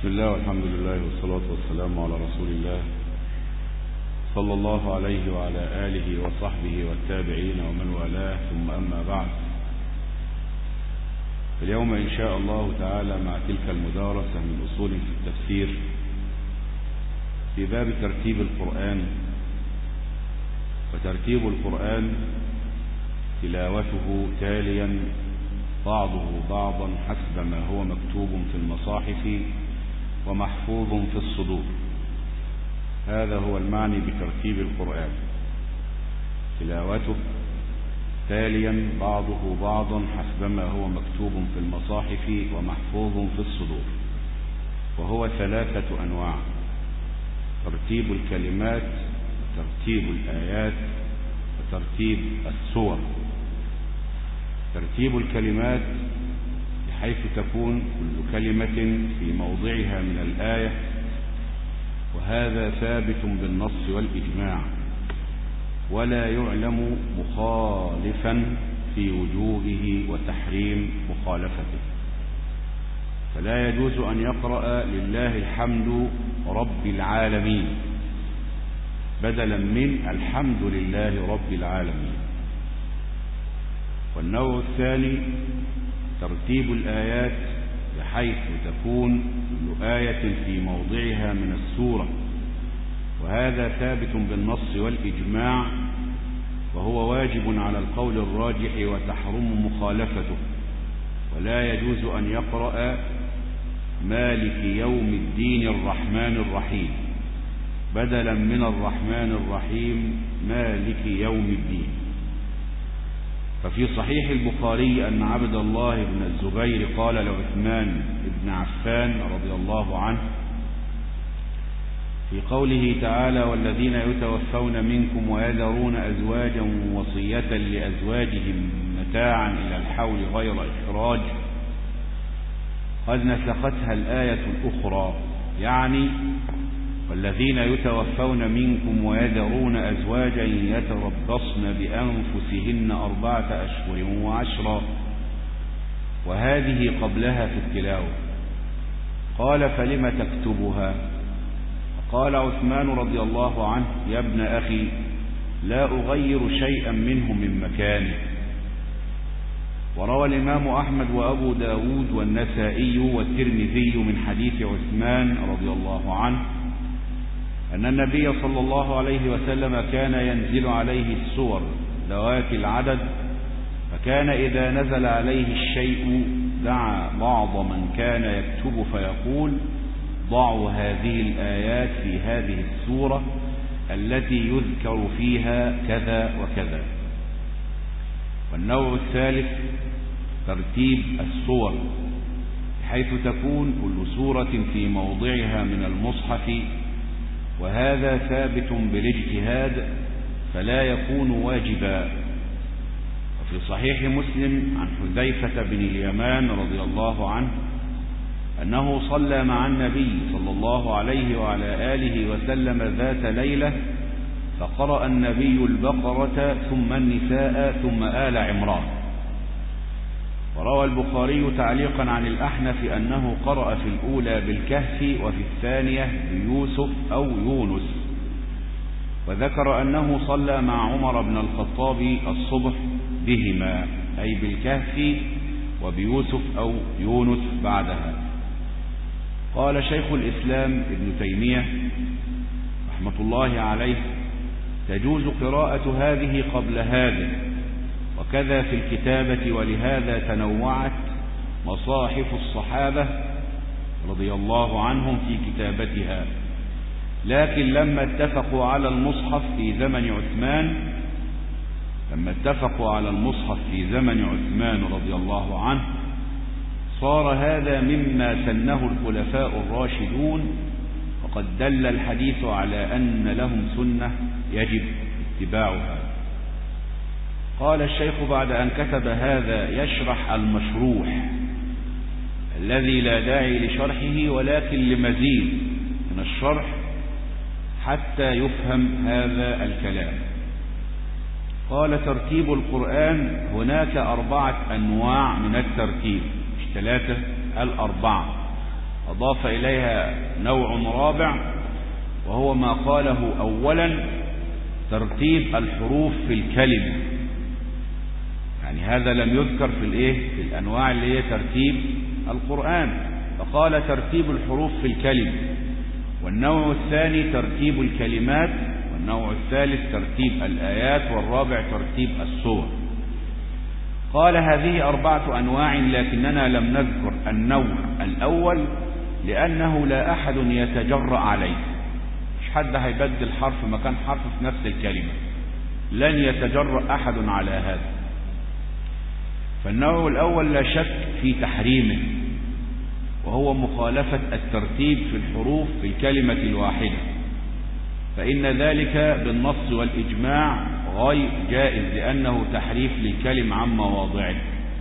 بسم الله والحمد لله والصلاة والسلام على رسول الله صلى الله عليه وعلى آله وصحبه والتابعين ومن والاه، ثم أما بعد. اليوم إن شاء الله تعالى مع تلك المدارسة من أصول في التفسير في باب ترتيب القرآن. وترتيب القرآن تلاوته تاليا بعضه بعضا حسب ما هو مكتوب في المصاحف ومحفوظ في الصدور. هذا هو المعني بترتيب القرآن، تلاوته تاليا بعضه بعضا حسب ما هو مكتوب في المصاحف ومحفوظ في الصدور، وهو 3 أنواع: ترتيب الكلمات، وترتيب الآيات، وترتيب السور. ترتيب الكلمات بحيث تكون كل كلمة في موضعها من الآية، وهذا ثابت بالنص والإجماع، ولا يعلم مخالفا في وجوبه وتحريم مخالفته. فلا يجوز أن يقرأ لله الحمد رب العالمين بدلا من الحمد لله رب العالمين. والنوع الثاني ترتيب الآيات بحيث تكون كل آية في موضعها من السورة، وهذا ثابت بالنص والإجماع، وهو واجب على القول الراجح وتحرم مخالفته. ولا يجوز أن يقرأ مالك يوم الدين الرحمن الرحيم بدلا من الرحمن الرحيم مالك يوم الدين. ففي صحيح البخاري أن عبد الله بن الزبير قال لعثمان بن عفان رضي الله عنه في قوله تعالى: والذين يتوفون منكم ويذرون أزواجا وصية لأزواجهم متاعا إلى الحول غير إخراج، قد نسختها الآية الأخرى، يعني والذين يتوفون منكم ويذرون أزواجا يتربصن بأنفسهن 4 أشهر و10، وهذه قبلها في التلاوة. قال: فلم تكتبها؟ قال عثمان رضي الله عنه: يا ابن أخي، لا أغير شيئا منه من مكانه. وروى الإمام أحمد وأبو داود والنسائي والترمذي من حديث عثمان رضي الله عنه أن النبي صلى الله عليه وسلم كان ينزل عليه السور ذوات العدد، فكان إذا نزل عليه الشيء دعا بعض من كان يكتب فيقول: ضعوا هذه الآيات في هذه السورة التي يذكر فيها كذا وكذا. والنوع الثالث ترتيب السور بحيث تكون كل سورة في موضعها من المصحف، وهذا ثابت بالاجتهاد فلا يكون واجبا. وفي صحيح مسلم عن حذيفة بن اليمان رضي الله عنه أنه صلى مع النبي صلى الله عليه وعلى آله وسلم ذات ليلة، فقرأ النبي البقرة ثم النساء ثم آل عمران. وروى البخاري تعليقا عن الأحنف أنه قرأ في الأولى بالكهف وفي الثانية بيوسف أو يونس. وذكر أنه صلى مع عمر بن الخطاب الصبح بهما، أي بالكهف وبيوسف أو يونس بعدها. قال شيخ الإسلام ابن تيمية رحمة الله عليه: تجوز قراءة هذه قبل هذه، وكذا في الكتابة، ولهذا تنوعت مصاحف الصحابة رضي الله عنهم في كتابتها. لكن لما اتفقوا على المصحف في زمن عثمان رضي الله عنه، صار هذا مما سنه الخلفاء الراشدون، وقد دل الحديث على أن لهم سنة يجب اتباعها. قال الشيخ بعد أن كتب هذا يشرح المشروح الذي لا داعي لشرحه ولكن لمزيد من الشرح حتى يفهم هذا الكلام. قال: ترتيب القرآن هناك 4 أنواع من الترتيب، مش 3، 4. أضاف إليها نوع رابع، وهو ما قاله أولا ترتيب الحروف في الكلمة. يعني هذا لم يذكر في الأنواع اللي هي ترتيب القرآن، فقال ترتيب الحروف في الكلمة. والنوع الثاني ترتيب الكلمات، والنوع الثالث ترتيب الآيات، والرابع ترتيب السور. قال هذه 4 أنواع، لكننا لم نذكر النوع الأول لأنه لا أحد يتجرأ عليه. مش حد هيبدل حرف مكان حرف في نفس الكلمة، لن يتجرأ أحد على هذا. فالنوع الأول لا شك في تحريمه، وهو مخالفة الترتيب في الحروف في الكلمة الواحدة، فإن ذلك بالنص والإجماع غير جائز، لأنه تحريف للكلم عن مواضعه.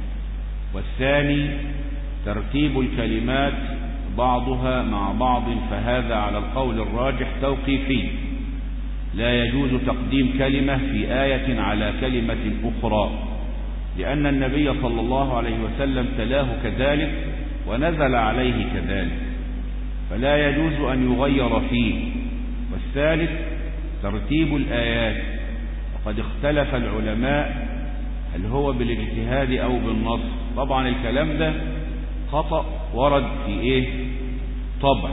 والثاني ترتيب الكلمات بعضها مع بعض، فهذا على القول الراجح توقيفي، لا يجوز تقديم كلمة في آية على كلمة أخرى، لأن النبي صلى الله عليه وسلم تلاه كذلك ونزل عليه كذلك، فلا يجوز أن يغير فيه. والثالث ترتيب الآيات، وقد اختلف العلماء هل هو بالاجتهاد أو بالنص. طبعا الكلام ده خطأ ورد في طبع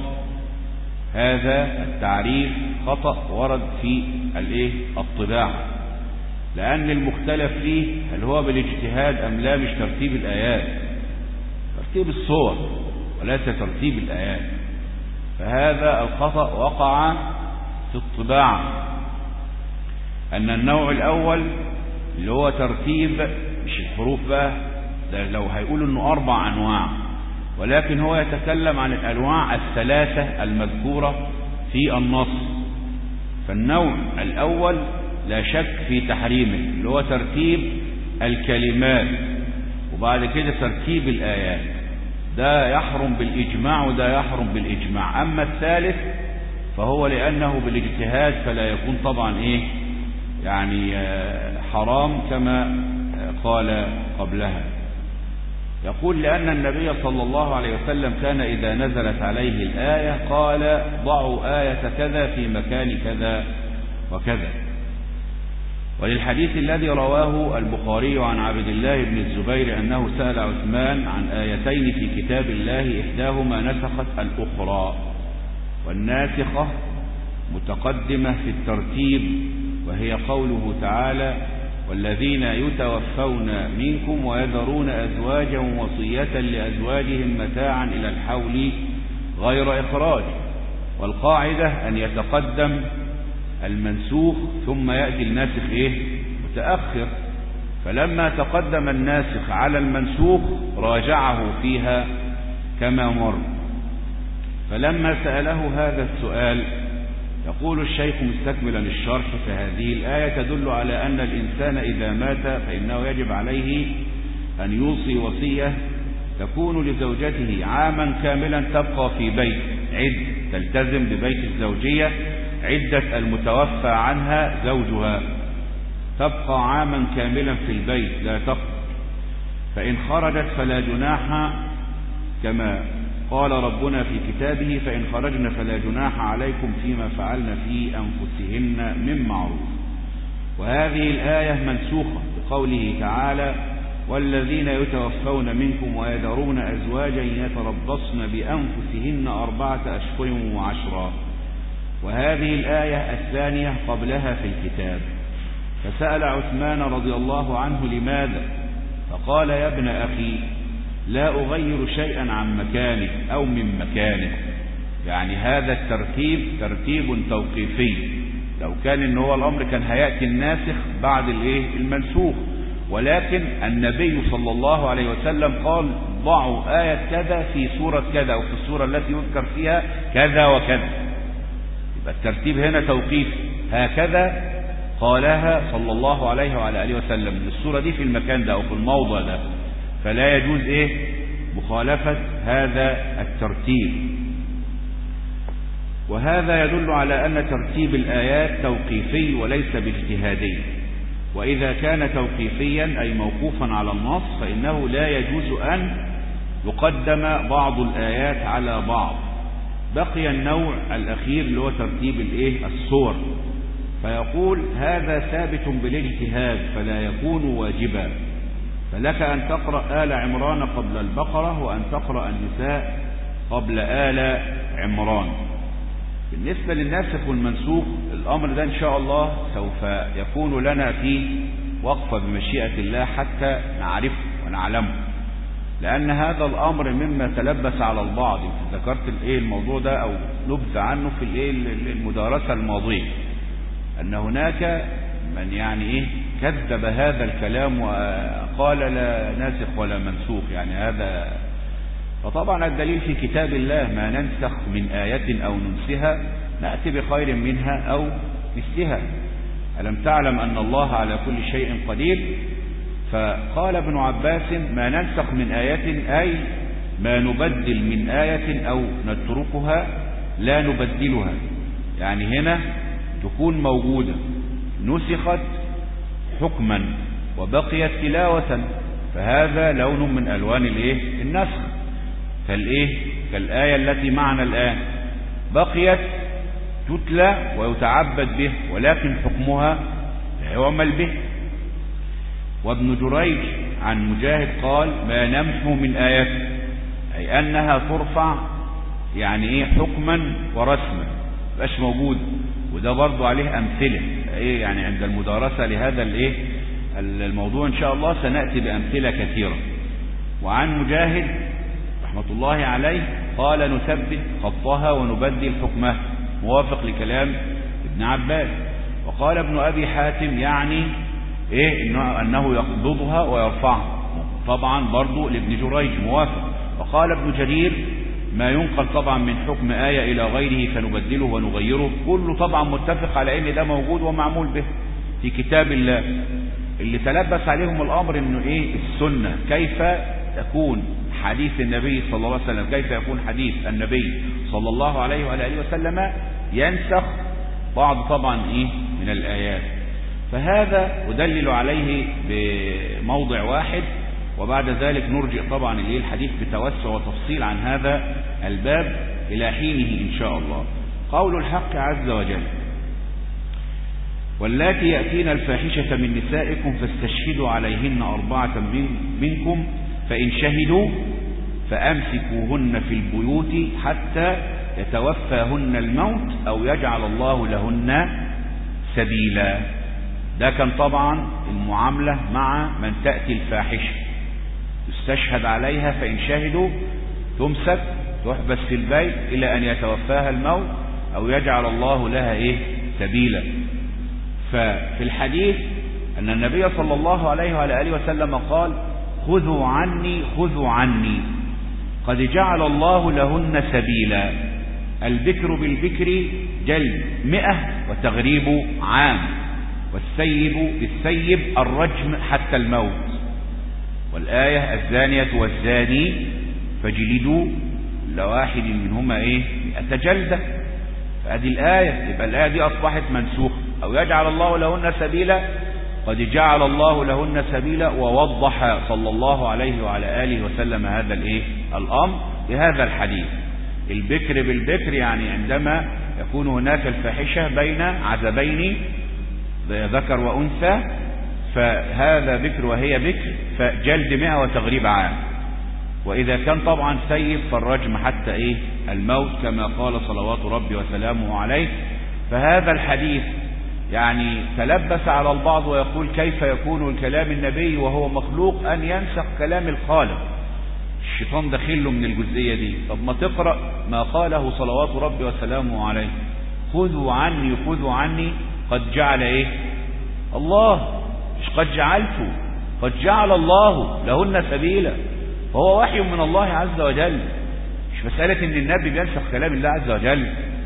هذا التعريف خطأ ورد في الطباعة، لأن المختلف فيه هل هو بالاجتهاد أم لا، مش ترتيب الآيات، ترتيب الصور وليس ترتيب الآيات. فهذا الخطأ وقع في الطباعة، أن النوع الأول اللي هو ترتيب مش الحروف بقى، ده لو هيقول إنه 4 أنواع، ولكن هو يتكلم عن الأنواع الثلاثة المذكورة في النص. فالنوع الأول لا شك في تحريمه، اللي هو ترتيب الكلمات، وبعد كده ترتيب الآيات، ده يحرم بالإجماع وده يحرم بالإجماع. أما الثالث فهو لأنه بالاجتهاد فلا يكون طبعا يعني حرام كما قال قبلها. يقول لأن النبي صلى الله عليه وسلم كان إذا نزلت عليه الآية قال ضعوا آية كذا في مكان كذا وكذا. وللحديث الذي رواه البخاري عن عبد الله بن الزبير أنه سأل عثمان عن آيتين في كتاب الله إحداهما نسخت الأخرى، والناسخة متقدمة في الترتيب، وهي قوله تعالى والذين يتوفون منكم ويذرون أزواجا وصية لأزواجهم متاعا إلى الحول غير إخراج. والقاعدة أن يتقدم المنسوخ ثم يأتي الناسخ متأخر، فلما تقدم الناسخ على المنسوخ راجعه فيها كما مر. فلما سأله هذا السؤال يقول الشيخ مستكملا الشرح: فهذه الآية تدل على أن الإنسان إذا مات فإنه يجب عليه أن يوصي وصية تكون لزوجته عاما كاملا تبقى في بيت تلتزم ببيت الزوجية عدة المتوفى عنها زوجها، تبقى عاما كاملا في البيت لا تخرج، فإن خرجت فلا جناح كما قال ربنا في كتابه: فإن خرجن فلا جناح عليكم فيما فعلن في أنفسهن من معروف. وهذه الآية منسوخة بقوله تعالى: والذين يتوفون منكم ويذرون أزواجا يتربصن بأنفسهن 4 أشهر وعشرا. وهذه الآية الثانية قبلها في الكتاب. فسأل عثمان رضي الله عنه: لماذا؟ فقال: يا ابن أخي لا أغير شيئا عن مكانه أو من مكانه. يعني هذا الترتيب ترتيب توقيفي، لو كان إن هو الأمر كان هيأتي الناسخ بعد المنسوخ، ولكن النبي صلى الله عليه وسلم قال ضعوا آية كذا في سورة كذا أو في السورة التي يذكر فيها كذا وكذا، يبقى الترتيب هنا توقيفي، هكذا قالها صلى الله عليه وعلى آله وسلم، السورة دي في المكان ده أو في الموضع ده، فلا يجوز مخالفة هذا الترتيب. وهذا يدل على أن ترتيب الآيات توقيفي وليس باجتهادي، وإذا كان توقيفيا أي موقوفا على النص فإنه لا يجوز أن يقدم بعض الآيات على بعض. بقي النوع الأخير اللي هو ترتيب السور، فيقول هذا ثابت بالاجتهاد فلا يكون واجبا، فلك أن تقرأ آل عمران قبل البقرة، وأن تقرأ النساء قبل آل عمران. بالنسبة للناسخ والمنسوخ الأمر ده إن شاء الله سوف يكون لنا فيه وقفة بمشيئة الله حتى نعرفه ونعلمه، لأن هذا الأمر مما تلبس على البعض. ذكرت الموضوع ده أو نبذ عنه في المدارسة الماضية، أن هناك من يعني كذب هذا الكلام وقال لا ناسخ ولا منسوخ، يعني هذا. فطبعا الدليل في كتاب الله، ما ننسخ من آية أو ننسها نأتي بخير منها أو مثلها. ألم تعلم أن الله على كل شيء قدير؟ فقال ابن عباس ما ننسخ من آية أي ما نبدل من آية أو نتركها لا نبدلها، يعني هنا تكون موجودة نسخت حكما وبقيت تلاوة، فهذا لون من ألوان النسخ، كالآية التي معنا الآن بقيت تتلى ويتعبد به ولكن حكمها لا يعمل به. وابن جريج عن مجاهد قال ما نمحو من آية، أي أنها ترفع يعني حكما ورسما مبقاش موجود. وده برضو عليه أمثلة يعني عند المدارسة لهذا الموضوع إن شاء الله سنأتي بأمثلة كثيرة. وعن مجاهد رحمة الله عليه قال نثبت خطها ونبدل حكمها، موافق لكلام ابن عباس. وقال ابن أبي حاتم يعني أنه يقبضها ويرفعها، طبعا برضو لابن جريج موافق. وقال ابن جرير ما ينقل طبعا من حكم آية إلى غيره فنبدله ونغيره، كله طبعا متفق على ان ده موجود ومعمول به في كتاب الله. اللي تلبس عليهم الأمر انه السنة، كيف تكون حديث النبي صلى الله عليه وسلم، كيف يكون حديث النبي صلى الله عليه وآله وسلم ينسخ بعض طبعا من الآيات. فهذا أدلل عليه بموضع واحد، وبعد ذلك نرجع طبعا الحديث بتوسع وتفصيل عن هذا الباب إلى حينه إن شاء الله. قول الحق عز وجل واللاتي يأتين الفاحشة من نسائكم فاستشهدوا عليهن 4 منكم فإن شهدوا فأمسكوهن في البيوت حتى يتوفاهن الموت أو يجعل الله لهن سبيلا. ده كان طبعا المعاملة مع من تأتي الفاحشة، يستشهد عليها فإن شهدوا تمسك تحبس في البيت إلى أن يتوفاها الموت أو يجعل الله لها سبيلا. ففي الحديث أن النبي صلى الله عليه وآله وسلم قال خذوا عني خذوا عني قد جعل الله لهن سبيلا. البكر بالبكر جلد 100 وتغريب عام، والسيب بالسيب الرجم حتى الموت. والآية الزانية والزاني فاجلدوا لواحد منهما 100 جلدة. فهذه الآية، يبقى الآية دي أصبحت منسوخة. أو يجعل الله لهن سبيلا، قد جعل الله لهن سبيلا، ووضح صلى الله عليه وعلى آله وسلم هذا الأمر بهذا الحديث. البكر بالبكر يعني عندما يكون هناك الفاحشة بين عزبين ذكر وأنثى، فهذا بكر وهي بكر فجلد 100 وتغريب عام. وإذا كان طبعا سيب فالرجم حتى الموت كما قال صلوات ربي وسلامه عليه. فهذا الحديث يعني تلبس على البعض ويقول كيف يكون الكلام النبي وهو مخلوق أن ينسخ كلام الخالق؟ الشيطان داخل له من الجزئية دي. طب ما تقرأ ما قاله صلوات ربي وسلامه عليه خذوا عني خذوا عني قد جعل الله، مش قد جعلته، قد جعل الله لهن سبيلا. فهو وحي من الله عز وجل، مش مسألة ان النبي بينسخ كلام الله عز وجل.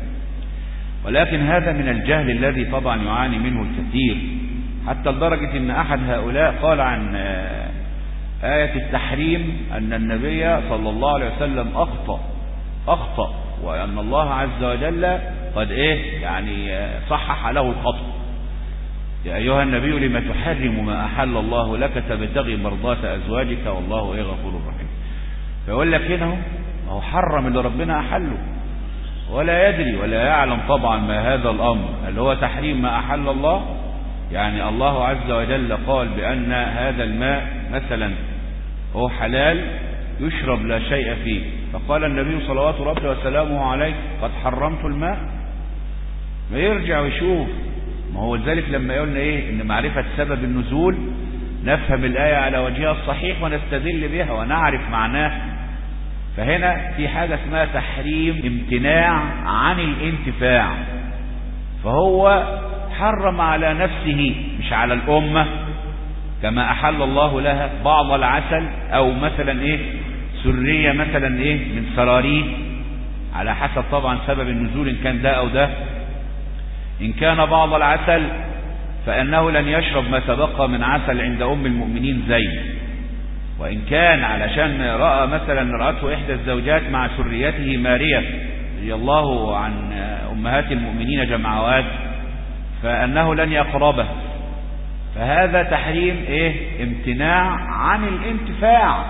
ولكن هذا من الجهل الذي طبعا يعاني منه الكثير، حتى لدرجة ان احد هؤلاء قال عن آية التحريم أن النبي صلى الله عليه وسلم أخطأ وأن الله عز وجل قد يعني صحح له الخطأ. يا أيها النبي لما تحرم ما أحل الله لك تبتغي مرضات أزواجك والله غفور رحيم. فيقول لك هنا هو حرم اللي ربنا أحله ولا يدري ولا يعلم طبعا ما هذا الأمر اللي هو تحريم ما أحل الله. يعني الله عز وجل قال بأن هذا الماء مثلا هو حلال يشرب لا شيء فيه، فقال النبي صلوات ربي وسلامه عليه قد حرمت الماء. ما يرجع ويشوف. ما هو ذلك لما يقولنا إن معرفة سبب النزول نفهم الآية على وجهها الصحيح ونستدل بها ونعرف معناه. فهنا في حاجة اسمها تحريم امتناع عن الانتفاع، فهو حرم على نفسه مش على الأمة، كما أحل الله لها بعض العسل أو مثلا سرية مثلا من سراريه، على حسب طبعا سبب النزول إن كان ده أو ده. إن كان بعض العسل فإنه لن يشرب ما تبقى من عسل عند أم المؤمنين زينب، وإن كان علشان رأى مثلا رأته إحدى الزوجات مع سريته مارية رضي الله عن أمهات المؤمنين جمعوات فأنه لن يقربه، فهذا تحريم امتناع عن الانتفاع.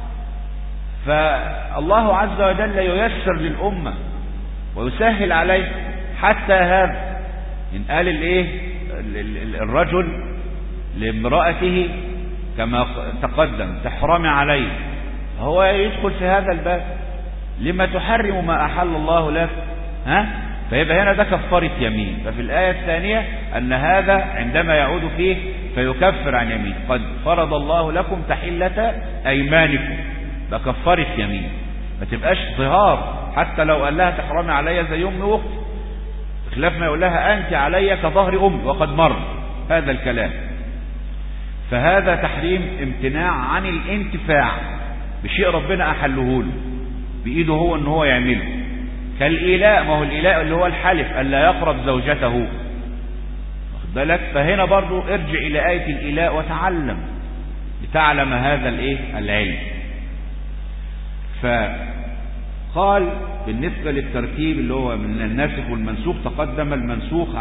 فالله عز وجل ييسر للأمة ويسهل عليه حتى هذا. إن قال الرجل لامرأته كما تقدم تحرمي عليه، هو يدخل في هذا الباب، لما تحرم ما أحل الله لك؟ فيبقى هنا ده كفارة يمين. ففي الآية الثانية أن هذا عندما يعود فيه فيكفر عن يمين، قد فرض الله لكم تحلة أيمانكم، بكفارة يمين. ما تبقاش ظهار، حتى لو قال لها تحرمي علي زي أمي وأختي، بخلاف ما يقول لها أنت علي كظهر أمي، وقد مر هذا الكلام. فهذا تحريم امتناع عن الانتفاع بشيء ربنا أحله له بإيده هو أن هو يعمله، كالإيلاء. ما هو الإيلاء اللي هو الحلف ألا يقرب زوجته، واخد بالك؟ فهنا برضو ارجع إلى آية الإيلاء وتعلم لتعلم هذا العلم. فقال بالنسبة للترتيب اللي هو من الناسخ والمنسوخ تقدم الناسخ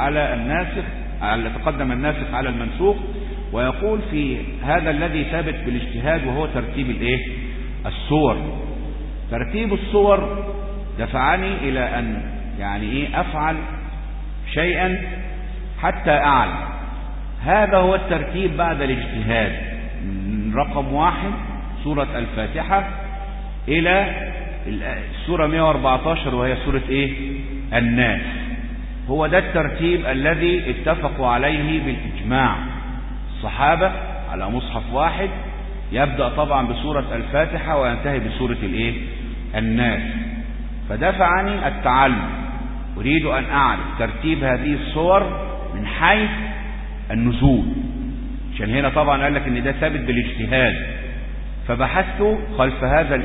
على المنسوخ، ويقول في هذا الذي ثابت بالاجتهاد وهو ترتيب الصور. ترتيب الصور دفعني إلى أن أفعل شيئا حتى أعلم. هذا هو الترتيب بعد الاجتهاد، من رقم 1 سورة الفاتحة إلى السورة 114 وهي سورة الناس. هو ده الترتيب الذي اتفقوا عليه بالإجماع الصحابة على مصحف واحد، يبدأ طبعا بسورة الفاتحة وينتهي بسورة الناس. فدفعني التعلم، أريد أن أعرف ترتيب هذه الصور من حيث النزول، عشان هنا طبعا قال لك ان ده ثابت بالاجتهاد. فبحثت خلف هذا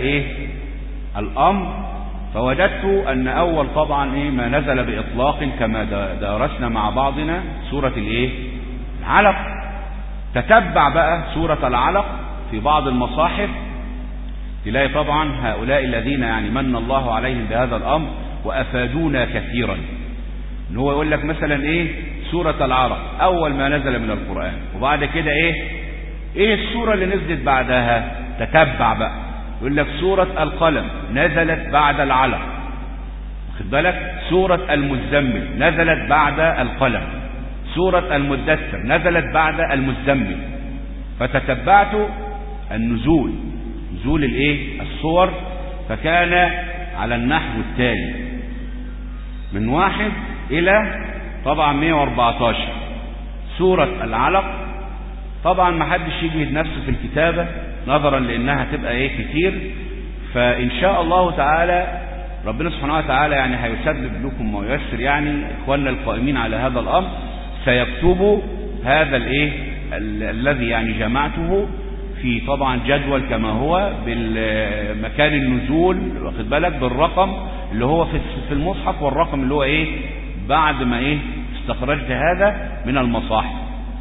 الأمر، فوجدت أن أول طبعا ما نزل بإطلاق كما درسنا مع بعضنا سورة العلق. تتبع بقى سورة العلق في بعض المصاحف، تلاقي طبعا هؤلاء الذين من الله عليهم بهذا الأمر وأفادونا كثيرا، ان هو يقول لك مثلا سورة العلق أول ما نزل من القرآن، وبعد كده ايه السورة اللي نزلت بعدها. تتبع بقى يقول لك سورة القلم نزلت بعد العلق، واخد بالك؟ سورة المزمل نزلت بعد القلم، سورة المدثر نزلت بعد المزمل. فتتبعت النزول، نزول الصور، فكان على النحو التالي من 1 إلى طبعا 114. سورة العلق طبعا ما حدش يجهد نفسه في الكتابة نظرا لأنها تبقى كتير، فإن شاء الله تعالى ربنا سبحانه وتعالى هيسبب لكم وييسر إخواننا القائمين على هذا الأمر سيكتبوا هذا الذي جمعته في طبعا جدول كما هو بالمكان النزول، واخد بالك؟ بالرقم اللي هو في المصحف، والرقم اللي هو بعد ما استخرجت هذا من المصاحف.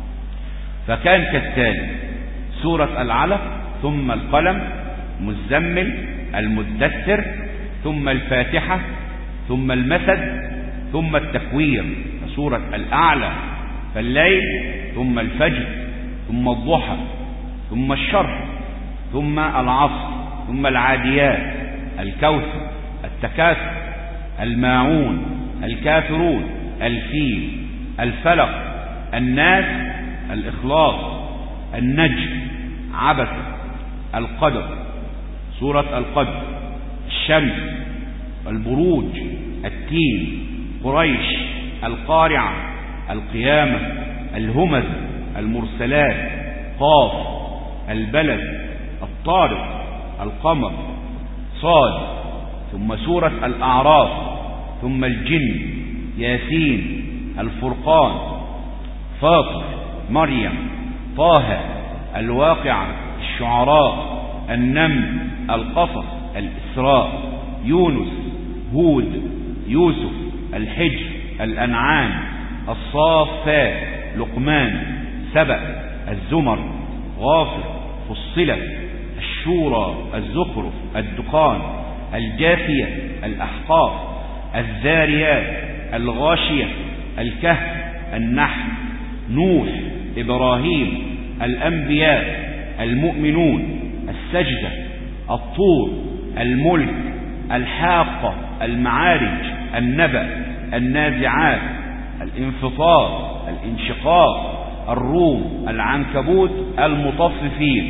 فكان كالتالي: سورة العلق، ثم القلم، مزمل، المدثر، ثم الفاتحة، ثم المسد، ثم التكوير، سورة الأعلى، فالليل، ثم الفجر، ثم الضحى، ثم الشرح، ثم العصر، ثم العاديات، الكوثر، التكاثر، الماعون، الكافرون، الفيل، الفلق، الناس، الإخلاص، النجم، عبس، القدر، سورة القدر، الشمس، البروج، التين، قريش، القارعة، القيامة، الهمز، المرسلات، قاف، البلد، الطارق، القمر، صاد، ثم سورة الأعراف، ثم الجن، ياسين، الفرقان، فاطر، مريم، طه، الواقعة، الشعراء، النمل، القصص، الإسراء، يونس، هود، يوسف، الحجر، الأنعام، الصافات، لقمان، سبأ، الزمر، غافر، فصلت، الشورى، الزخرف، الدخان، الجاثية، الأحقاف، الذاريات، الغاشية، الكهف، النحل، نوح، إبراهيم، الأنبياء، المؤمنون، السجدة، الطور، الملك، الحاقة، المعارج، النبأ، النازعات، الانفطار، الانشقاق، الروم، العنكبوت، المطففين.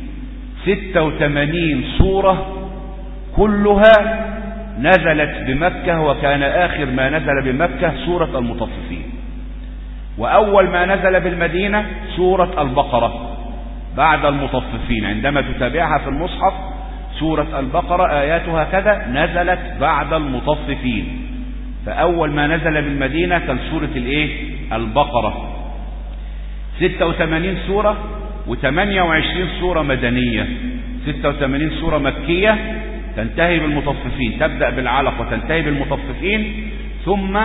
86 سورة كلها نزلت بمكة، وكان آخر ما نزل بمكة سورة المطففين. وأول ما نزل بالمدينة سورة البقرة بعد المطففين. عندما تتابعها في المصحف سورة البقرة آياتها كذا نزلت بعد المطففين، فأول ما نزل بالمدينة كان سورة البقرة. 86 سورة و28 سورة مدنية. 86 سورة مكية تنتهي بالمطففين، تبدأ بالعلق وتنتهي بالمطففين، ثم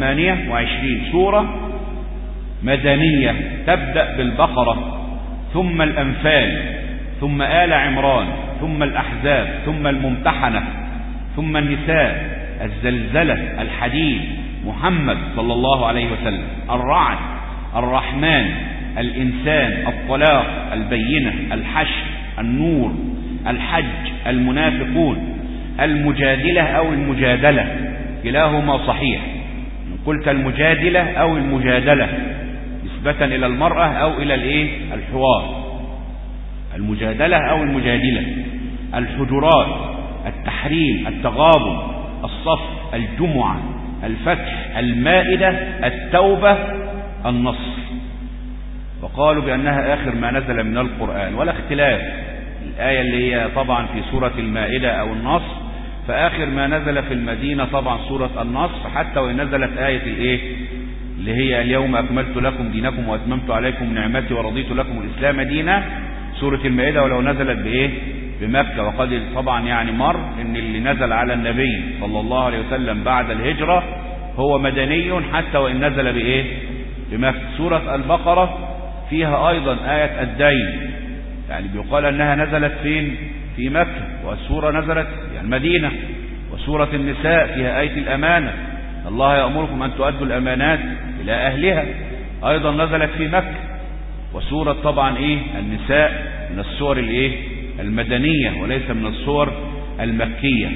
28 سورة مدنية تبدأ بالبقرة، ثم الأنفال، ثم آل عمران، ثم الأحزاب، ثم الممتحنة، ثم النساء، الزلزلة، الحديد، محمد صلى الله عليه وسلم، الرعد، الرحمن، الإنسان، الطلاق، البينة، الحشر، النور، الحج، المنافقون، المجادلة أو المجادلة، كلاهما صحيح. قلت المجادلة أو المجادلة نسبة إلى المرأة أو إلى الحوار، المجادلة أو المجادلة. الحجرات، التحريم، التغابن، الصف، الجمعة، الفتح، المائدة، التوبة، النصر. وقالوا بأنها آخر ما نزل من القرآن، ولا اختلاف. الآية اللي هي طبعا في سورة المائدة أو النصر، فآخر ما نزل في المدينة طبعا سورة النصر، حتى وإن نزلت آية اللي هي اليوم أكملت لكم دينكم وأتممت عليكم نعمتي ورضيت لكم الإسلام دينا، سورة المائدة، ولو نزلت بمكة. وقد طبعا مر إن اللي نزل على النبي صلى الله عليه وسلم بعد الهجرة هو مدني حتى وإن نزل بمكة. سورة البقرة فيها أيضا آية الدين، بيقال أنها نزلت فين؟ في مكة، والسورة نزلت في المدينة. وسورة النساء فيها آية الأمانة، الله يأمركم أن تؤدوا الأمانات إلى أهلها، أيضا نزلت في مكة. وسورة طبعا النساء من السور المدنية وليس من السور المكية.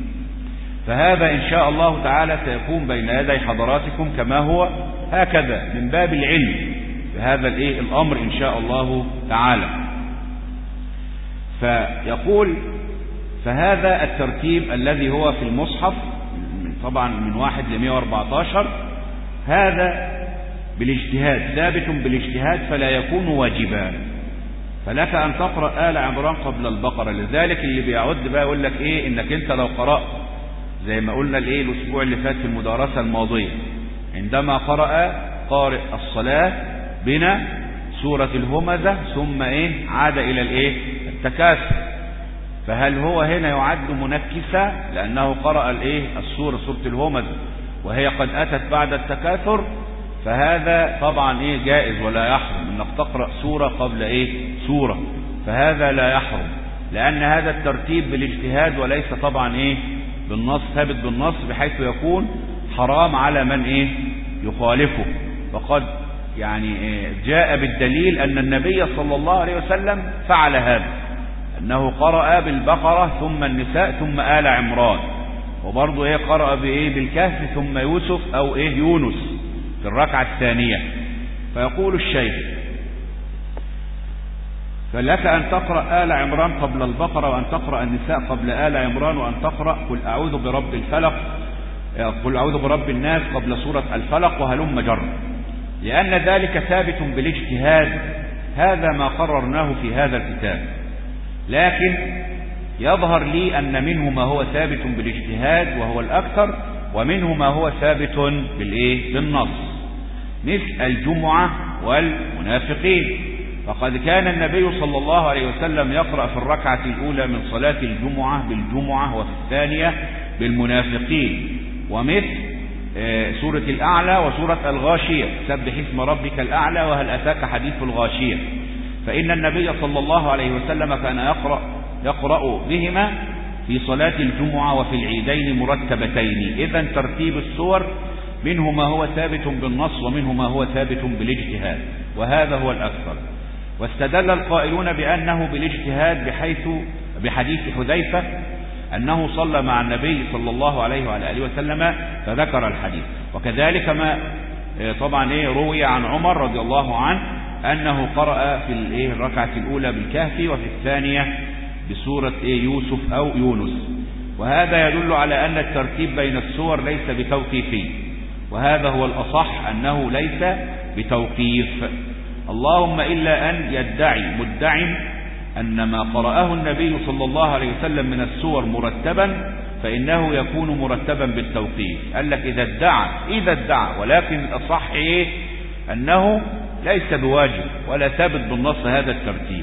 فهذا إن شاء الله تعالى سيكون بين يدي حضراتكم كما هو هكذا من باب العلم بهذا الأمر إن شاء الله تعالى. فيقول فهذا الترتيب الذي هو في المصحف طبعا من 1 ل 114 هذا بالاجتهاد، ثابت بالاجتهاد فلا يكون واجبا. فلك أن تقرأ آل عمران قبل البقرة. لذلك اللي بيعد بقى يقول لك إنك أنت لو قرأت زي ما قلنا الأسبوع اللي فات في المدارسة الماضية، عندما قرأ قارئ الصلاة بنا سورة الهمزة ثم عاد إلى التكاثر، فهل هو هنا يعد منكسا لأنه قرأ السورة سورة الهمزة وهي قد أتت بعد التكاثر؟ فهذا طبعا جائز ولا يحرم انك تقرأ سورة قبل سورة، فهذا لا يحرم لأن هذا الترتيب بالاجتهاد وليس طبعا بالنص، ثابت بالنص بحيث يكون حرام على من يخالفه. فقد جاء بالدليل أن النبي صلى الله عليه وسلم فعل هذا، أنه قرأ بالبقرة ثم النساء ثم آل عمران، وبرضه قرأ بالكهف ثم يوسف أو يونس في الركعة الثانية. فيقول الشيخ: فلك أن تقرأ آل عمران قبل البقرة، وأن تقرأ النساء قبل آل عمران، وأن تقرأ قل أعوذ برب الفلق، قل أعوذ برب الناس قبل سورة الفلق، وهلم جر، لأن ذلك ثابت بالاجتهاد. هذا ما قررناه في هذا الكتاب، لكن يظهر لي أن منه ما هو ثابت بالاجتهاد وهو الأكثر، ومنه ما هو ثابت بالنص، مثل الجمعة والمنافقين. فقد كان النبي صلى الله عليه وسلم يقرأ في الركعة الأولى من صلاة الجمعة بالجمعة، وفي الثانية بالمنافقين، ومثل سورة الأعلى وسورة الغاشية، سبح اسم ربك الأعلى وهل أتاك حديث الغاشية. فإن النبي صلى الله عليه وسلم كان يقرأ بهما في صلاة الجمعة وفي العيدين مرتبتين. إذن ترتيب السور منه ما هو ثابت بالنص، ومنه ما هو ثابت بالاجتهاد، وهذا هو الأكثر. واستدل القائلون بأنه بالاجتهاد بحديث حذيفة أنه صلى مع النبي صلى الله عليه وعلى آله وسلم فذكر الحديث. وكذلك ما طبعا روي عن عمر رضي الله عنه أنه قرأ في الركعة الأولى بالكهف، وفي الثانية بسورة يوسف أو يونس. وهذا يدل على أن الترتيب بين السور ليس بتوقيفي، وهذا هو الأصح أنه ليس بتوقيف، اللهم إلا أن يدعي مدعي أن ما قرأه النبي صلى الله عليه وسلم من السور مرتبا فإنه يكون مرتبا بالتوقيف. قال لك إذا ادعى، ولكن الأصح أنه ليس بواجب ولا ثابت بالنص هذا الترتيب.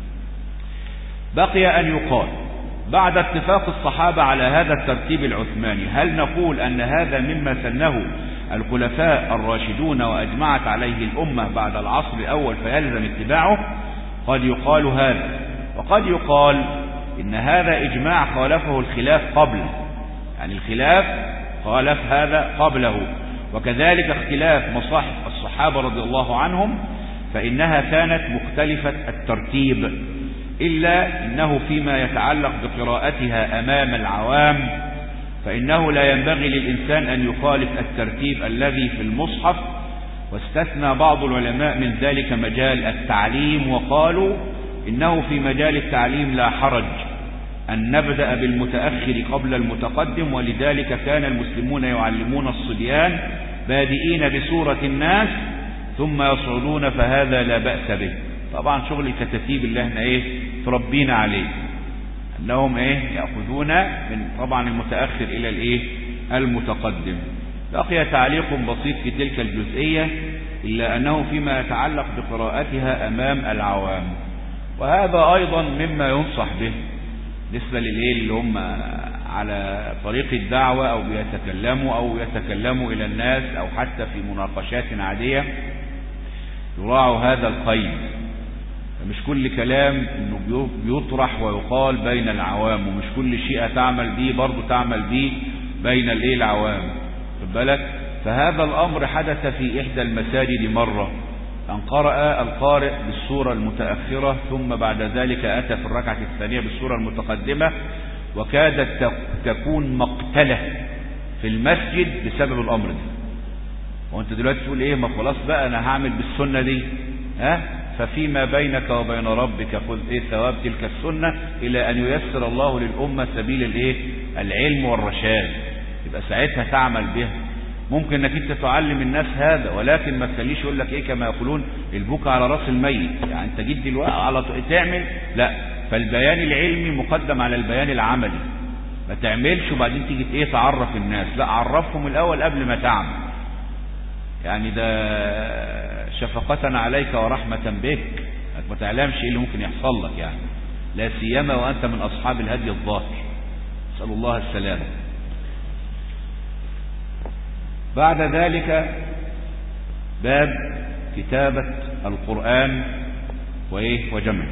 بقي أن يقال بعد اتفاق الصحابة على هذا الترتيب العثماني، هل نقول أن هذا مما سنه الخلفاء الراشدون وأجمعت عليه الأمة بعد العصر الأول فيلزم اتباعه؟ قد يقال هذا، وقد يقال إن هذا إجماع خالفه الخلاف قبله، يعني الخلاف خالف هذا قبله. وكذلك اختلاف مصاحف الصحابة رضي الله عنهم فإنها كانت مختلفة الترتيب، إلا إنه فيما يتعلق بقراءتها أمام العوام فإنه لا ينبغي للإنسان أن يخالف الترتيب الذي في المصحف. واستثنى بعض العلماء من ذلك مجال التعليم، وقالوا إنه في مجال التعليم لا حرج أن نبدأ بالمتأخر قبل المتقدم، ولذلك كان المسلمون يعلمون الصبيان بادئين بسورة الناس ثم يصعدون، فهذا لا بأس به. طبعا شغل الكتاتيب اللي احنا تربينا عليه، انهم يأخذون من طبعا المتأخر الى المتقدم. بقي تعليق بسيط في تلك الجزئية، إلا أنه فيما يتعلق بقراءتها أمام العوام، وهذا أيضا مما ينصح به بالنسبة اللي هم على طريق الدعوة أو يتكلموا إلى الناس أو حتى في مناقشات عادية، يراعوا هذا القيد. مش كل كلام انه بيطرح ويقال بين العوام، ومش كل شيء تعمل به برضو تعمل به بين العوام، خد بالك. فهذا الأمر حدث في إحدى المساجد مرة، أن قرأ القارئ بالسورة المتأخرة ثم بعد ذلك أتى في الركعة الثانية بالسورة المتقدمة، وكادت تكون مقتلة في المسجد بسبب الأمر ده. وانت دلوقتي تقول ما خلاص بقى أنا هعمل بالسنة دي، ففيما بينك وبين ربك خذ ثواب تلك السنة إلى أن ييسر الله للأمة سبيل العلم والرشاد، يبقى ساعتها تعمل بها. ممكن انك انت تعلم الناس هذا، ولكن ما تخليش يقول لك كما يقولون البكاء على راس الميت، يعني انت جيت دلوقتي على تعمل، لا. فالبيان العلمي مقدم على البيان العملي، ما تعملش وبعدين تيجي تعرف الناس، لا، عرفهم الأول قبل ما تعمل. يعني ده شفقة عليك ورحمة بك، ما تعلمش اللي ممكن يحصل لك، يعني لا سيما وأنت من أصحاب الهدي الظاهر، نسأل الله السلامة. بعد ذلك باب كتابة القرآن وجمعه.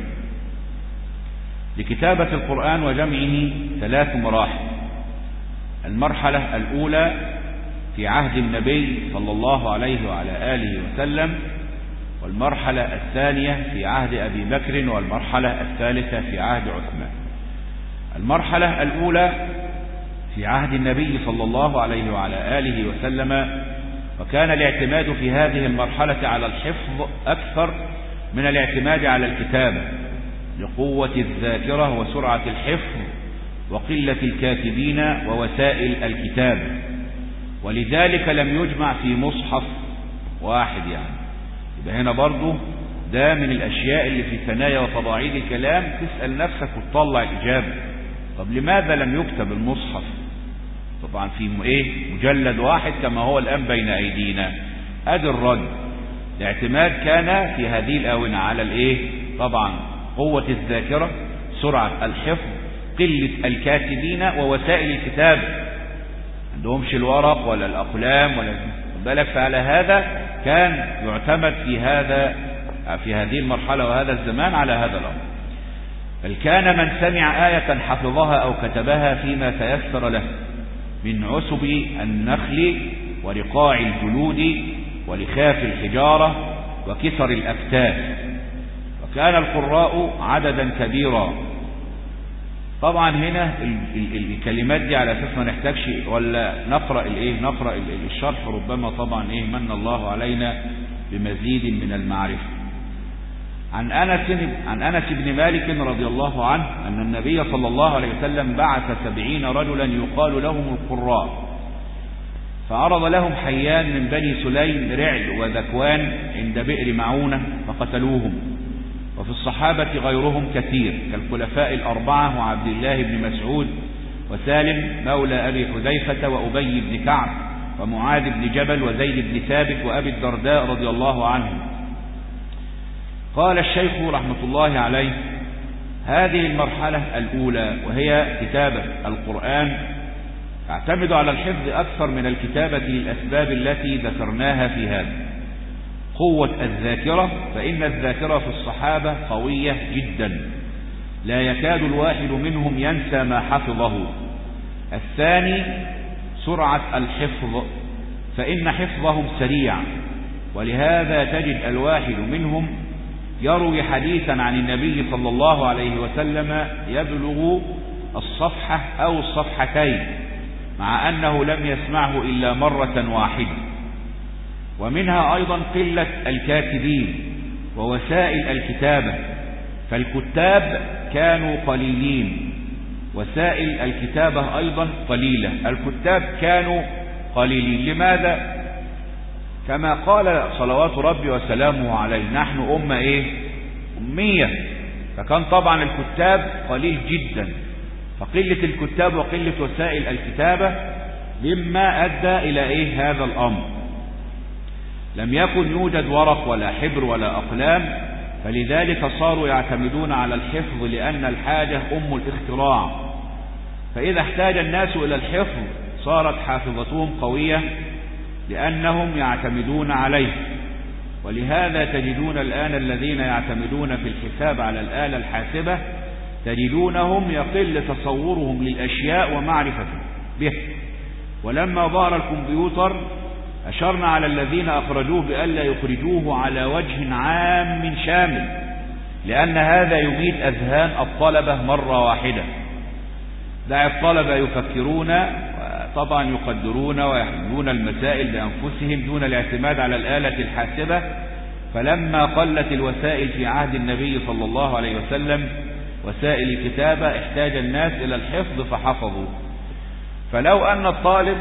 لكتابة القرآن وجمعه 3 مراحل. المرحلة الأولى في عهد النبي صلى الله عليه وعلى آله وسلم، والمرحلة الثانية في عهد أبي بكر، والمرحلة الثالثة في عهد عثمان. المرحلة الأولى في عهد النبي صلى الله عليه وعلى آله وسلم، وكان الاعتماد في هذه المرحلة على الحفظ أكثر من الاعتماد على الكتابة، لقوة الذاكرة وسرعة الحفظ وقلة الكاتبين ووسائل الكتاب، ولذلك لم يجمع في مصحف واحد. يبقى هنا برضو ده من الأشياء اللي في ثنايا وتضاعيد الكلام تسأل نفسك وتطلع الإجابة. طب لماذا لم يكتب المصحف؟ طبعا في مجلد واحد كما هو الآن بين أيدينا. أدي الرد. الاعتماد كان في هذه الآونة على طبعا قوة الذاكرة، سرعة الحفظ، قلة الكاتبين ووسائل الكتاب، عندهمش الورق ولا الأقلام ولا بالك. فعلى هذا كان يعتمد في هذه المرحلة وهذا الزمان على هذا الأمر. بل كان من سمع آية حفظها أو كتبها فيما تيسر له من عسب النخل ورقاع الجلود ولخاف الحجارة وكسر الأكتاف، وكان القراء عددا كبيرا. طبعا هنا الكلمات دي على أساس ما نحتاجش ولا نقرأ نقرأ الشرح، ربما طبعا من الله علينا بمزيد من المعرفة. عن أنس بن مالك رضي الله عنه أن النبي صلى الله عليه وسلم بعث 70 رجلا يقال لهم القراء، فعرض لهم حيان من بني سليم رعل وذكوان عند بئر معونة فقتلوهم. وفي الصحابة غيرهم كثير كالخلفاء الأربعة وعبد الله بن مسعود وسالم مولى أبي حذيفة وأبي بن كعب ومعاذ بن جبل وزيد بن ثابت وأبي الدرداء رضي الله عنهم. قال الشيخ رحمة الله عليه: هذه المرحلة الأولى وهي كتابة القرآن تعتمد على الحفظ أكثر من الكتابة للأسباب التي ذكرناها في هذا. قوة الذاكرة، فإن الذاكرة في الصحابة قوية جدا لا يكاد الواحد منهم ينسى ما حفظه. الثاني سرعة الحفظ، فإن حفظهم سريع، ولهذا تجد الواحد منهم يروي حديثا عن النبي صلى الله عليه وسلم يبلغ الصفحة أو الصفحتين مع أنه لم يسمعه إلا مرة واحدة. ومنها أيضا قلة الكاتبين ووسائل الكتابة، فالكتاب كانوا قليلين، وسائل الكتابة أيضا قليلة. الكتاب كانوا قليلين. لماذا؟ كما قال صلوات ربي وسلامه عليه: نحن أمة أمية. فكان طبعا الكتاب قليل جدا، فقلة الكتاب وقلة وسائل الكتابة مما أدى إلى هذا الأمر. لم يكن يوجد ورق ولا حبر ولا أقلام، فلذلك صاروا يعتمدون على الحفظ، لأن الحاجة أم الاختراع. فإذا احتاج الناس إلى الحفظ صارت حافظتهم قوية لأنهم يعتمدون عليه. ولهذا تجدون الآن الذين يعتمدون في الحساب على الآلة الحاسبة تجدونهم يقل تصورهم للأشياء ومعرفتهم به. ولما ظهر الكمبيوتر أشرنا على الذين أخرجوه بألا يخرجوه على وجه عام شامل، لأن هذا يميت أذهان الطلبة مرة واحدة. دع الطلبة يفكرون طبعا يقدرون ويحلون المسائل بأنفسهم دون الاعتماد على الآلة الحاسبة. فلما قلت الوسائل في عهد النبي صلى الله عليه وسلم وسائل الكتابة احتاج الناس إلى الحفظ فحفظوا. فلو أن الطالب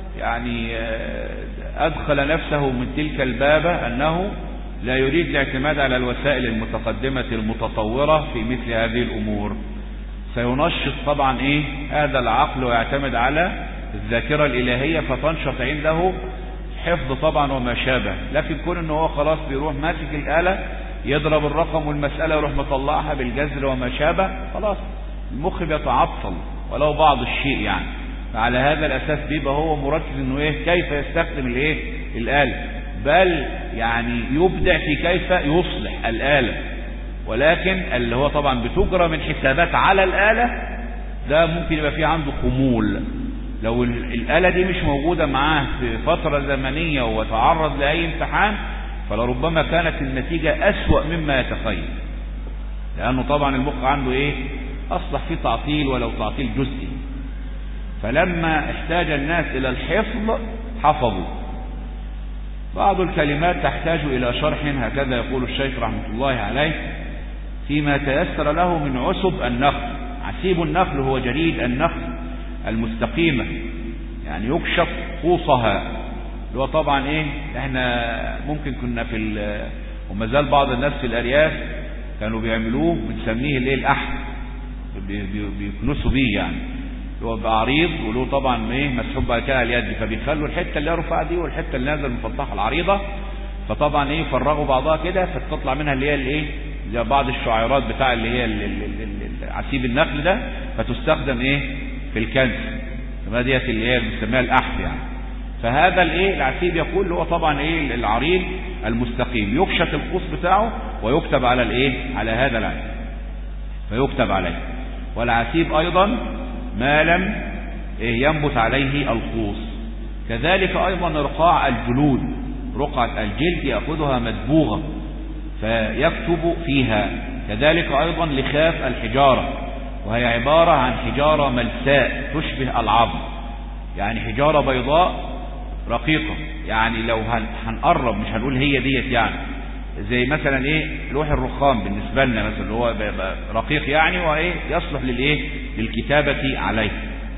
أدخل نفسه من تلك البابة أنه لا يريد الاعتماد على الوسائل المتقدمة المتطورة في مثل هذه الأمور، سينشط طبعا هذا العقل ويعتمد على الذاكرة الإلهية، فتنشط عنده حفظ طبعا وما شابه. لكن كون انه هو خلاص بيروح ماسك الآلة يضرب الرقم والمسألة يروح مطلعها بالجذر وما شابه، خلاص المخ بيتعطل ولو بعض الشيء فعلى هذا الأساس بيبقى هو مركز انه كيف يستخدم الآلة، بل يبدع في كيف يصلح الآلة. ولكن اللي هو طبعا بتجرى من حسابات على الآلة ده ممكن يبقى فيه عنده خمول. لو الآلة دي مش موجودة معاه في فترة زمنية وتعرض لأي امتحان فلربما كانت النتيجة أسوأ مما يتخيل، لأنه طبعا المخ عنده إيه؟ أصبح فيه تعطيل ولو تعطيل جزئي. فلما احتاج الناس إلى الحفظ حفظوا. بعض الكلمات تحتاج إلى شرح، هكذا يقول الشيخ رحمة الله عليه: فيما تيسر له من عسب النخل. عسيب النخل هو جريد النخل المستقيمة، يعني يكشف قوصها، اللي هو طبعا ايه، احنا ممكن كنا وما زال بعض الناس في الارياف كانوا بيعملوه، بنسميه الايه، الأحد، بيكنسوا بيه، يعني هو بعريض وله طبعا ايه مسحوب بعد كده على اليد، فبيخلوا الحته اللي هي رفيعه دي والحته اللي نازله المفتحه العريضه، فطبعا ايه يفرغوا بعضها كده فتطلع منها اللي هي الايه، زي بعض الشعيرات بتاع اللي هي عسيب النخل ده، فتستخدم ايه في الكنس، كما ديت اللي هي بنسميها الأحد يعني. فهذا الايه العسيب يقول اللي هو طبعا ايه العريض المستقيم، يكشف القوس بتاعه ويكتب على الايه، على هذا العسيب فيكتب عليه. والعسيب ايضا ما لم ينبت عليه القوس. كذلك ايضا رقاع الجلود، رقعة الجلد يأخذها مدبوغة فيكتب فيها. كذلك ايضا لخاف الحجارة، وهي عبارة عن حجارة ملساء تشبه العظم، يعني حجارة بيضاء رقيقة، يعني لو هنقرب مش هنقول هي ديت، يعني زي مثلا ايه لوح الرخام بالنسبة لنا مثلا، اللي هو رقيق يعني، وايه يصلح للايه، للكتابة عليه.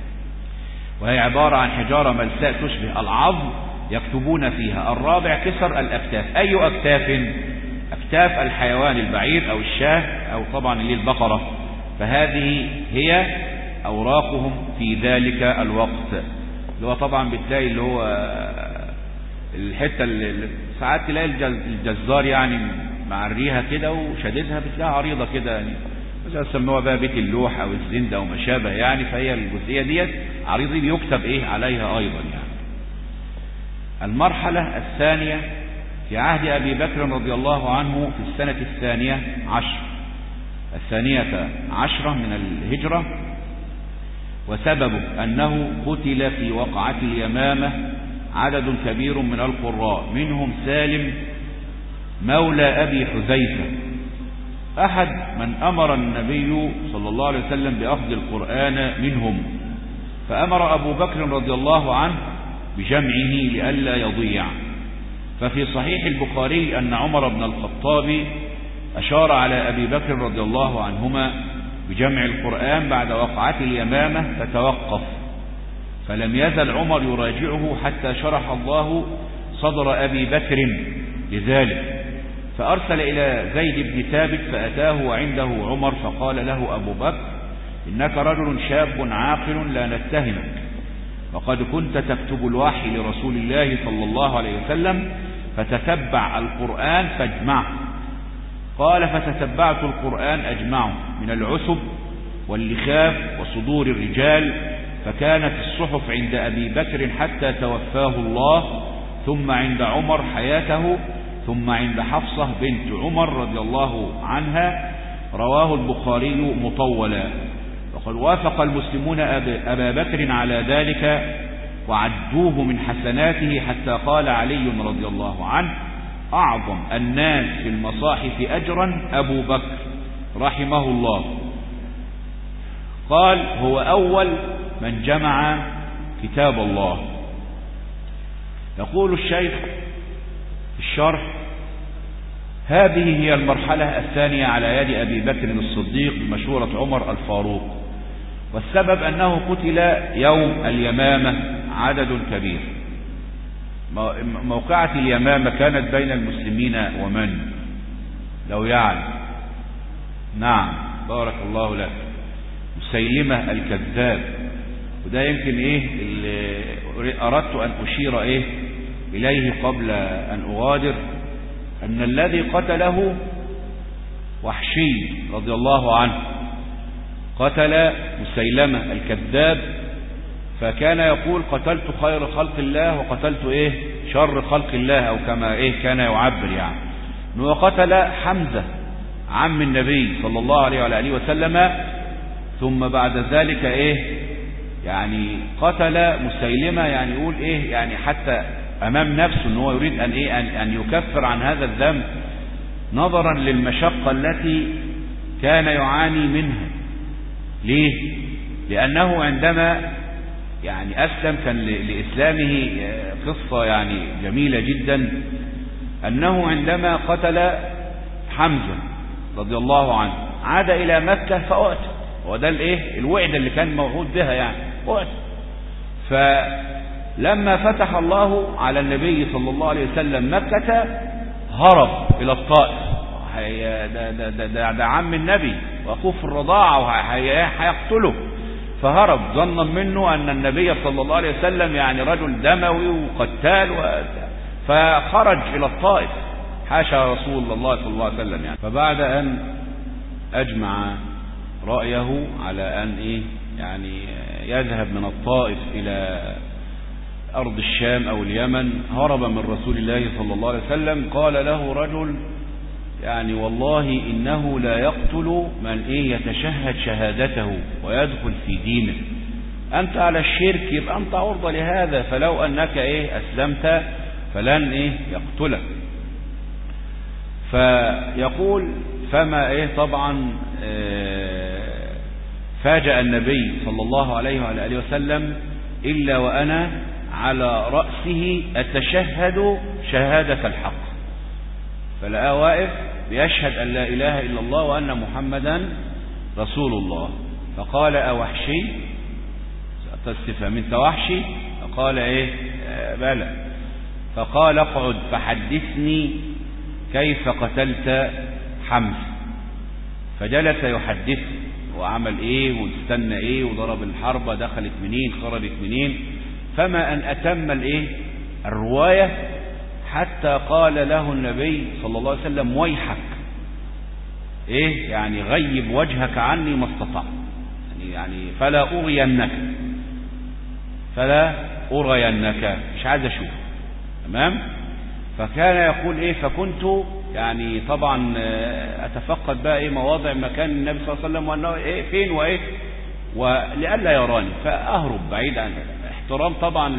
وهي عبارة عن حجارة ملساء تشبه العظم يكتبون فيها. الرابع كسر الأكتاف. أي أكتاف؟ أكتاف الحيوان البعير أو الشاه أو طبعا اللي البقرة، فهذه هي أوراقهم في ذلك الوقت. اللي هو طبعا بتلاقي اللي هو الحتة اللي ساعات تلاقي الجزار يعني معريها كده وشددها، بتلاقيها عريضة كده، يعني مثلا سموها بقى بيت اللوح أو الزند أو ما شابه يعني، فهي الجزئية ديت عريضة بيكتب إيه عليها أيضا يعني. المرحلة الثانية في عهد أبي بكر رضي الله عنه في السنة الثانية عشرة من الهجرة، وسبب أنه قتل في وقعة اليمامة عدد كبير من القراء، منهم سالم مولى أبي حذيفة، أحد من أمر النبي صلى الله عليه وسلم بأخذ القرآن منهم، فأمر أبو بكر رضي الله عنه بجمعه لئلا يضيع. ففي صحيح البخاري أن عمر بن الخطاب أشار على أبي بكر رضي الله عنهما بجمع القرآن بعد وقعة اليمامة فتوقف، فلم يزل عمر يراجعه حتى شرح الله صدر أبي بكر لذلك، فأرسل إلى زيد بن ثابت فأتاه وعنده عمر، فقال له أبو بكر: إنك رجل شاب عاقل لا نتهمك، وقد كنت تكتب الوحي لرسول الله صلى الله عليه وسلم، فتتبع القرآن فاجمعه. قال: فتتبعت القرآن أجمعه من العسب واللخاف وصدور الرجال، فكانت الصحف عند أبي بكر حتى توفاه الله، ثم عند عمر حياته، ثم عند حفصة بنت عمر رضي الله عنها. رواه البخاري مطولا. وقد وافق المسلمون أبا بكر على ذلك وعدوه من حسناته، حتى قال علي رضي الله عنه: أعظم الناس في المصاحف أجرا أبو بكر رحمه الله. قال: هو أول من جمع كتاب الله. يقول الشيخ في الشرح: هذه هي المرحلة الثانية على يد أبي بكر الصديق بمشورة عمر الفاروق، والسبب أنه قتل يوم اليمامة عدد كبير. موقعة اليمامة كانت بين المسلمين ومن لو يعلم؟ نعم، بارك الله لك، مسيلمة الكذاب. وده يمكن ايه اللي اردت ان اشير ايه اليه قبل ان اغادر، ان الذي قتله وحشي رضي الله عنه، قتل مسيلمة الكذاب، فكان يقول: قتلت خير خلق الله وقتلت ايه شر خلق الله، او كما ايه كان يعبر، يعني انه قتل حمزة عم النبي صلى الله عليه وعلى اله وسلم، ثم بعد ذلك ايه يعني قتل مسيلمة، يعني يقول ايه يعني حتى أمام نفسه أنه يريد أن يكفر عن هذا الذنب نظرا للمشقة التي كان يعاني منها. ليه؟ لأنه عندما يعني أسلم كان لإسلامه قصة يعني جميلة جدا، أنه عندما قتل حمزة رضي الله عنه عاد إلى مكة فأعتق، وده الوعد اللي كان موعود بها يعني أعتق. فلما فتح الله على النبي صلى الله عليه وسلم مكة هرب إلى الطائف، ده عم النبي وأخوه في الرضاعة وهيقتله، فهرب ظنا منه أن النبي صلى الله عليه وسلم يعني رجل دموي وقتال فخرج إلى الطائف، حاشا رسول الله صلى الله عليه وسلم يعني. فبعد أن أجمع رأيه على أن يعني يذهب من الطائف إلى أرض الشام أو اليمن، هرب من رسول الله صلى الله عليه وسلم. قال له رجل يعني والله إنه لا يقتل من يتشهد شهادته ويدخل في دينه، أنت على الشرك يبقى أنت عرضة لهذا، فلو أنك أسلمت فلن يقتلك. فيقول فما طبعا فاجأ النبي صلى الله عليه وآله وسلم إلا وأنا على رأسه أتشهد شهادة الحق، فلقى واقف بيشهد أن لا إله إلا الله وأن محمدا رسول الله. فقال أوحشي، استفهام انت وحشي؟ فقال بلى. فقال اقعد فحدثني كيف قتلت حمزة. فجلس يحدث وعمل واستنى وضرب الحربة دخلت منين خرجت منين، فما أن أتم الرواية حتى قال له النبي صلى الله عليه وسلم ويحك، يعني غيب وجهك عني ما استطعت، يعني فلا أرينك مش عايز أشوف. تمام. فكان يقول فكنت يعني طبعا أتفقد بقى مواضع مكان النبي صلى الله عليه وسلم وأنه فين ولئلا يراني، فأهرب بعيد عن احترام طبعا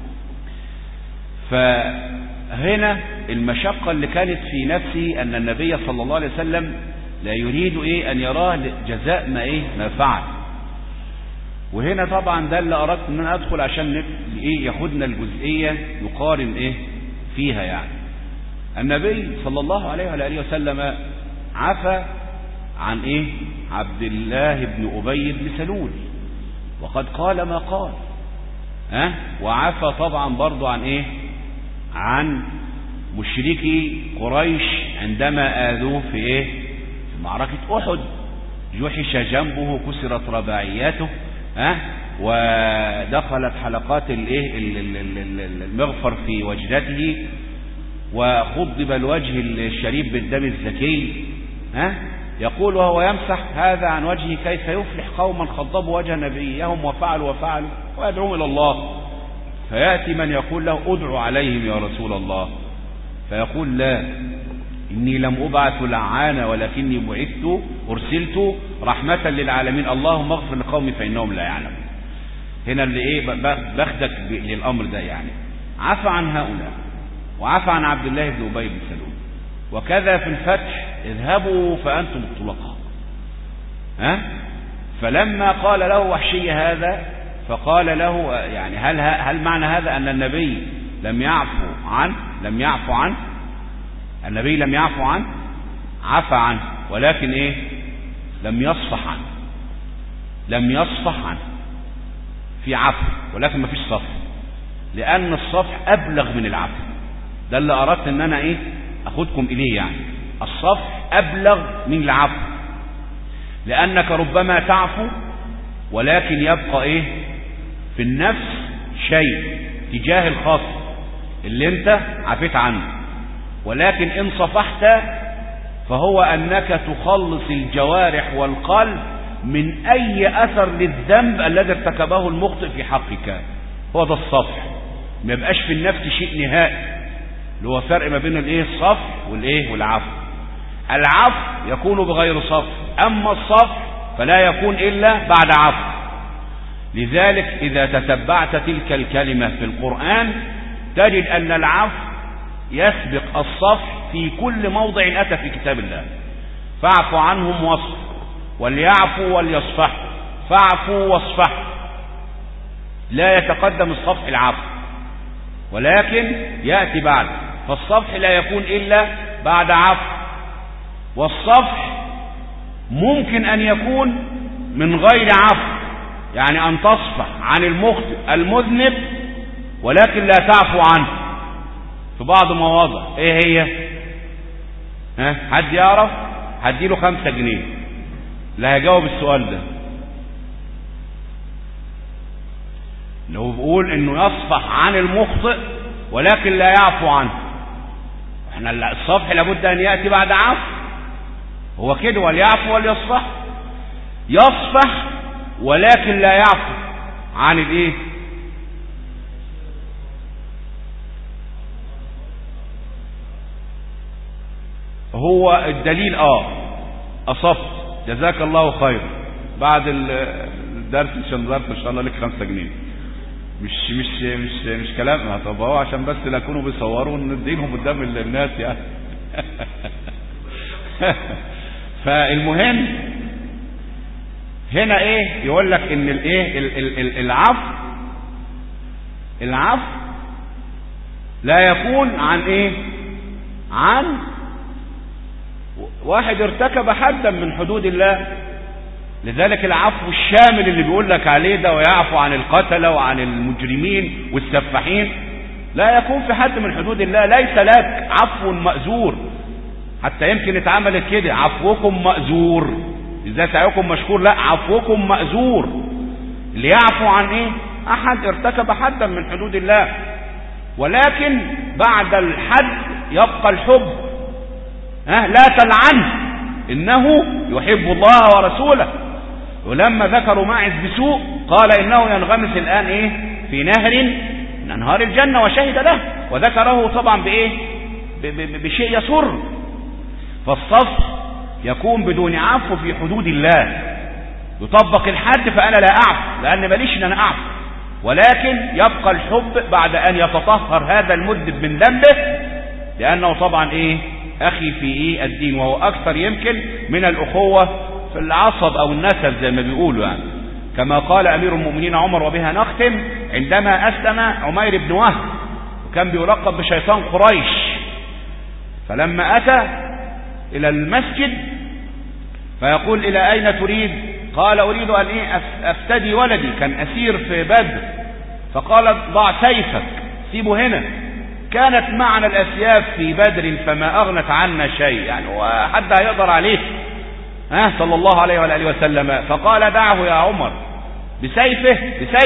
فهنا المشقة اللي كانت في نفسي أن النبي صلى الله عليه وسلم لا يريد أن يراه جزاء ما فعل. وهنا طبعا ده اللي أردت أن أنا أدخل عشان ياخدنا الجزئية يقارن فيها. يعني النبي صلى الله عليه وآله وسلم عفى عن عبد الله بن أبي بن سلول، وقد قال ما قال، وعفى طبعا برضو عن مشركي قريش عندما آذوه في معركة أحد، جحش جنبه كسرت رباعياته، ودخلت حلقات المغفر في وجدته، وخضب الوجه الشريف بالدم الزكي. يقول وهو يمسح هذا عن وجهه كيف يفلح قوما خضبوا وجه نبيهم وفعلوا ويدعون إلى الله. فيأتي من يقول له ادعو عليهم يا رسول الله، فيقول لا، إني لم أبعث لعانا ولكني أرسلت رحمة للعالمين، اللهم اغفر لقومي فإنهم لا يعلمون. هنا اللي باخدك للأمر ده، يعني عفى عن هؤلاء وعفى عن عبد الله بن أبي بن سلول. وكذا في الفتح اذهبوا فأنتم الطلقاء. فلما قال له وحشي هذا فقال له يعني هل معنى هذا أن النبي لم يعفو عنه؟ النبي لم يعفو عنه، عفى عنه، ولكن لم يصفح عنه. في عفو ولكن ما فيش صفح، لأن الصفح أبلغ من العفو. ده اللي أردت أن أنا أخذكم إليه، يعني الصفح أبلغ من العفو، لأنك ربما تعفو ولكن يبقى في النفس شيء تجاه الخاص اللي انت عفيت عنه، ولكن إن صفحت فهو أنك تخلص الجوارح والقلب من أي أثر للذنب الذي ارتكبه المخطئ في حقك. هو ده الصفح، ما يبقاش في النفس شيء نهائي، اللي هو فرق ما بين الصفح والعفو. العفو يكون بغير صفح، أما الصفح فلا يكون إلا بعد عفو. لذلك إذا تتبعت تلك الكلمة في القرآن تجد أن العفو يسبق الصفح في كل موضع أتى في كتاب الله. فاعف عنهم واصفح، وليعفوا وليصفحوا، فاعفوا واصفحوا. لا يتقدم الصفح العفو، ولكن يأتي بعد. فالصفح لا يكون إلا بعد عفو، والصفح ممكن أن يكون من غير عفو، يعني أن تصفح عن المخطئ المذنب ولكن لا تعفو عنه في بعض مواضع. ايه هي؟ حد يعرف؟ هديله 5 جنيه لا هيجاوب السؤال ده. لو بيقول انه يصفح عن المخطئ ولكن لا يعفو عنه، احنا الصفح لابد ان يأتي بعد عفو، هو كده، وليعفو وليصفح. يصفح ولكن لا يعفو عن الايه؟ هو الدليل أصبت، جزاك الله خير. بعد الدرس ان شاء الله لك 5 جنيه. مش كلام. طب هو عشان بس لا يكونوا بيصوروا ندينهم قدام الناس يعني. فالمهم هنا ايه؟ يقول لك ان العفو لا يكون عن ايه؟ عن واحد ارتكب حدا من حدود الله. لذلك العفو الشامل اللي بيقول لك عليه ده، ويعفو عن القتلة وعن المجرمين والسفاحين، لا يكون في حد من حدود الله. ليس لك عفو مأزور، حتى يمكن اتعملت كده عفوكم مأزور، ازاي سعيكم مشكور؟ لا، عفوكم مأزور. اللي يعفو عن ايه؟ احد ارتكب حدا من حدود الله، ولكن بعد الحد يبقى الحب. لا تلعنه انه يحب الله ورسوله. ولما ذكروا ماعز بسوء قال انه ينغمس الان ايه؟ في نهر من انهار الجنة، وشهد له، وذكره طبعا بايه؟ بشيء يسر. فالصف يكون بدون عفو في حدود الله، يطبق الحد فانا لا اعفو لان ماليش ان انا اعفو، ولكن يبقى الحب بعد ان يتطهر هذا المذنب من ذنبه، لانه طبعا ايه؟ اخي في ايه؟ الدين، وهو اكثر يمكن من الاخوة في العصب او النسب زي ما بيقولوا يعني، كما قال امير المؤمنين عمر. وبها نختم. عندما اسلم عمير بن وهب، وكان بيلقب بشيطان قريش، فلما اتى الى المسجد فيقول الى اين تريد؟ قال اريد ان ايه؟ افتدي ولدي، كان اسير في بدر. فقال ضع سيفك، سيبه هنا، كانت معنا الأسياف في بدر فما أغنت عنا شيء، يعني وحد هيقدر عليه صلى الله عليه وآله وسلم. فقال دعه يا عمر بسيفه.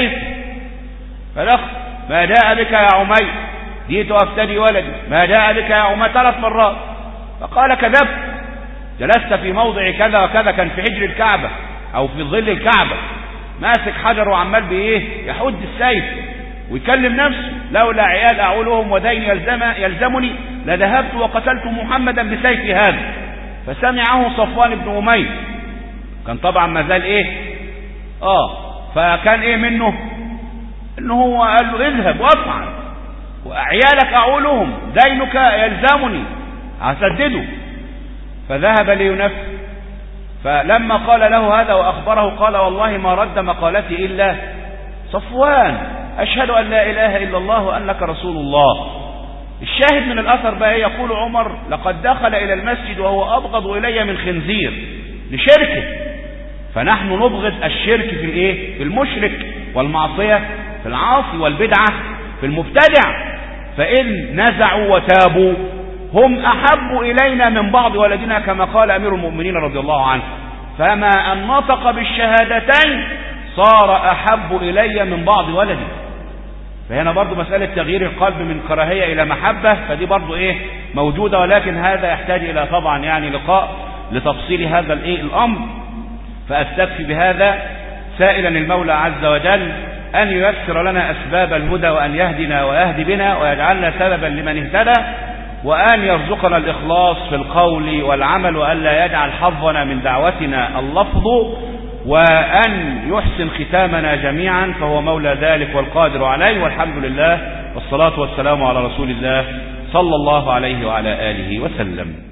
فلخ ما جاء بك يا عمير؟ جئت أفتدي ولدي. ما جاء بك يا عمير؟ 3 مرات. فقال كذبت، جلست في موضع كذا وكذا، كان في حجر الكعبة أو في ظل الكعبة، ماسك حجر وعمال بإيه؟ يحد السيف ويكلم نفسه، لولا عيال أعولهم ودين يلزمني لذهبت وقتلت محمدا بسيفي هذا. فسمعه صفوان بن أمية، كان طبعا ما زال ايه؟ فكان ايه منه؟ انه هو قال له اذهب وافعل، وعيالك أعولهم، دينك يلزمني هسدده. فذهب لينفذ. فلما قال له هذا وأخبره قال والله ما رد مقالتي إلا صفوان، أشهد أن لا إله إلا الله وأنك رسول الله. الشاهد من الأثر بقى يقول عمر لقد دخل إلى المسجد وهو أبغض إلي من خنزير لشركه. فنحن نبغض الشرك في الإيه؟ في المشرك، والمعصية في العاصي، والبدعة في المبتدع. فإن نزعوا وتابوا هم أحب إلينا من بعض ولدنا، كما قال أمير المؤمنين رضي الله عنه. فما أن نطق بالشهادتين صار أحب إلي من بعض ولدي. فهنا برضو مسألة تغيير القلب من كراهية إلى محبة، فدي برضو إيه؟ موجودة، ولكن هذا يحتاج إلى طبعا يعني لقاء لتفصيل هذا الإيه؟ الأمر. فأستكفي بهذا سائلا المولى عز وجل أن ييسر لنا أسباب الهدى، وأن يهدنا ويهدي بنا ويجعلنا سببا لمن اهتدى، وأن يرزقنا الإخلاص في القول والعمل، وأن لا يجعل حظنا من دعوتنا اللفظ، وأن يحسن ختامنا جميعا، فهو مولى ذلك والقادر عليه، والحمد لله والصلاة والسلام على رسول الله صلى الله عليه وعلى آله وسلم.